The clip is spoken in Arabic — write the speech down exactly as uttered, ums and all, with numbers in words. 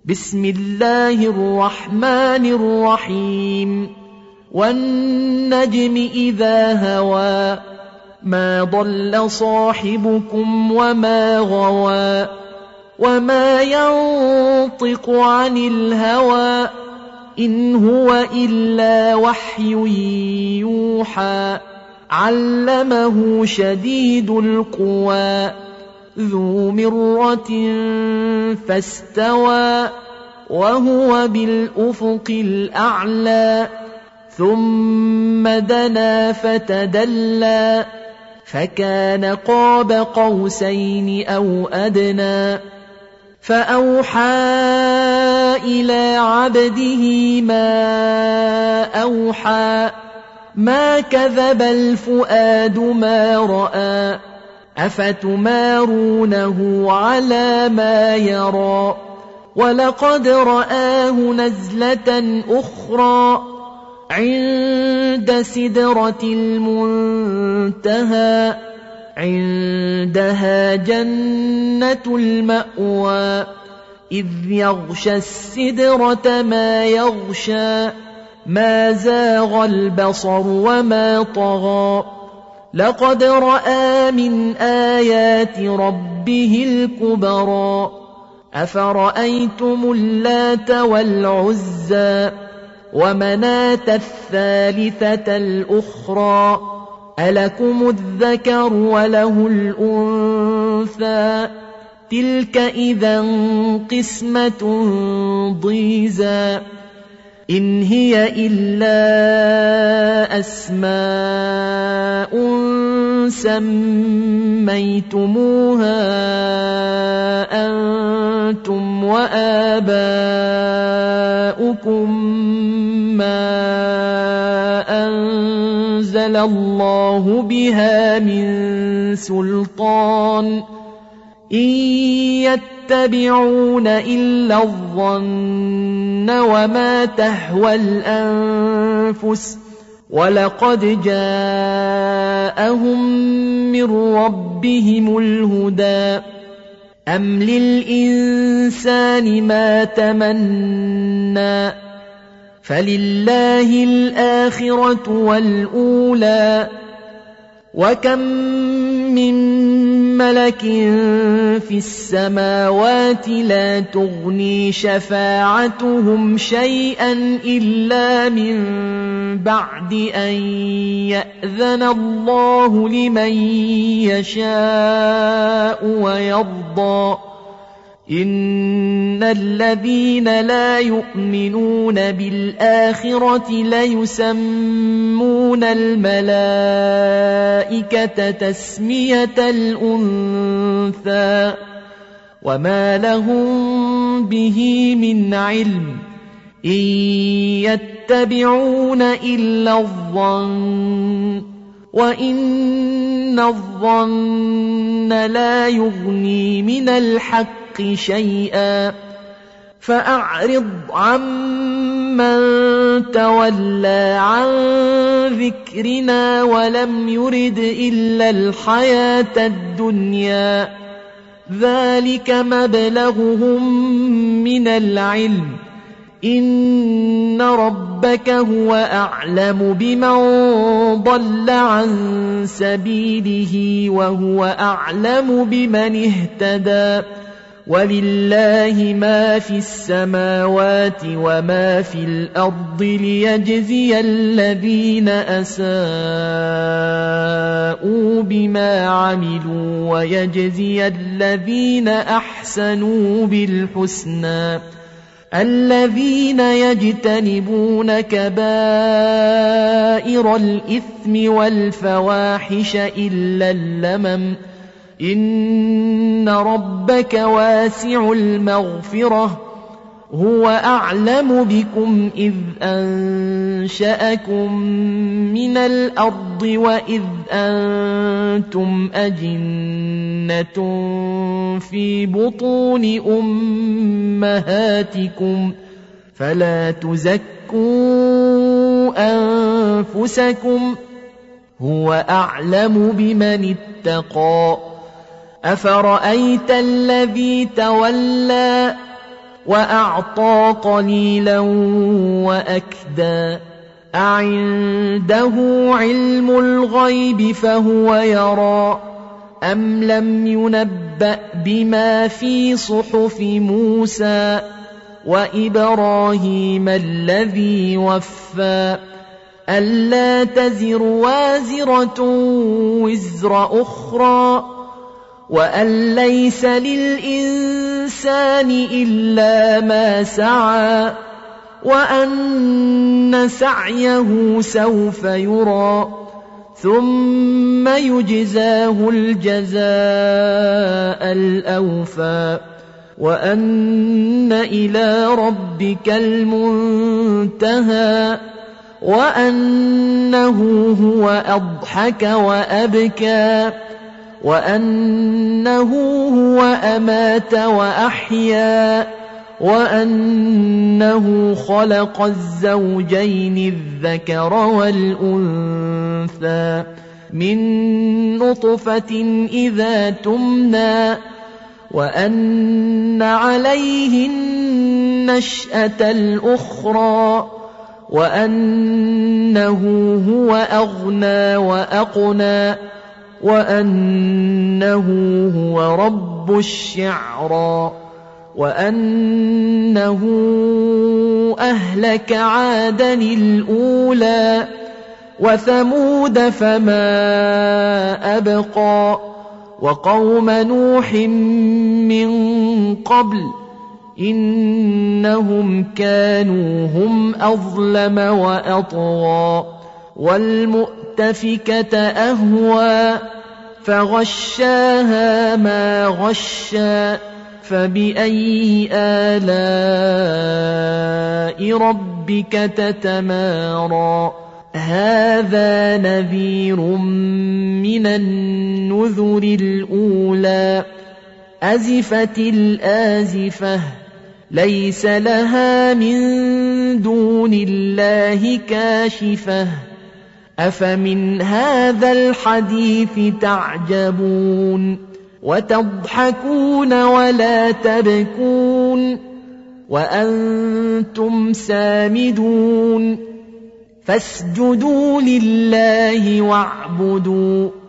بسم الله الرحمن الرحيم والنجم إذا هوى ما ضل صاحبكم وما غوى وما ينطق عن الهوى إن هو إلا وحي يوحى علمه شديد القوى ذو مرة فاستوى وهو بالأفق الأعلى ثم دنا فتدلى فكان قاب قوسين أو أدنى فأوحى إلى عبده ما أوحى ما كذب الفؤاد ما رأى أفتمارونه على ما يرى ولقد رآه نزلة أخرى عند سدرة المنتهى عندها جنة المأوى إذ يغشى السدرة ما يغشى ما زاغ البصر وما طغى لقد رأى من آيات ربه الكبرى أفرأيتم اللات والعزى ومناة الثالثة الأخرى ألكم الذكر وله الأنثى تلك إذا قسمة ضيزى إن هي إلا أسماء سميتموها أنتم وآباؤكم ما أنزل الله بها من سلطان إن يتبعون إلا الظن وما تهوى الأنفس ولقد جاءهم من ربهم الهدى أم للإنسان ما تمنى فلله الآخرة والأولى وكم من ملك في السماوات لا تغني شفاعتهم شيئا إلا من بعد أن يأذن الله لمن يشاء ويرضى إن الذين لا يؤمنون بالآخرة ليسمون الملائكة تسمية الأنثى وما لهم به من علم إن يتبعون إلا الظن وإن الظن لا يغني من الحق شيئا فأعرض عمن تولى عن ذكرنا ولم يرد إلا الحياة الدنيا ذلك مبلغهم من العلم إن ربك هو أعلم بمن ضل عن سبيله وهو أعلم بمن اهتدى ولله ما في السماوات وما في الأرض ليجزي الذين أساءوا بما عملوا ويجزي الذين أحسنوا بالحسنى الذين يجتنبون كبائر الإثم والفواحش إلا اللمم إن ربك واسع المغفرة هو أعلم بكم إذ أنشأكم من الأرض وإذ أنتم أجنة في بطون أمهاتكم فلا تزكوا أنفسكم هو أعلم بمن اتقى أفرأيت الذي تولى وأعطى قليلا وأكدى أعنده علم الغيب فهو يرى أم لم ينبأ بما في صحف موسى وإبراهيم الذي وفى ألا تزر وازرة وزر أخرى وأن ليس للإنسان إلا ما سعى وأن سعيه سوف يرى ثم يجزاه الجزاء الأوفى وأن إلى ربك المنتهى وأنه هو أضحك وأبكى وأنه هو أمات وأحيا وأنه خلق الزوجين الذكر والأنثى من نطفة إذا تمنى وأن عليه النشأة الأخرى وأنه هو أغنى وأقنى وأنه هو رب الشعرى وأنه أهلك عادا الأولى وثمود فما أبقى وقوم نوح من قبل إنهم كانوا هم أظلم وأطغى والمؤتفكة أهوى فغشاها ما غشى فبأي آلاء ربك تتمارى هذا نذير من النذر الأولى أزفت الآزفة ليس لها من دون الله كاشفة أفمن هذا الحديث تعجبون وتضحكون ولا تبكون وأنتم سامدون فاسجدوا لله واعبدوا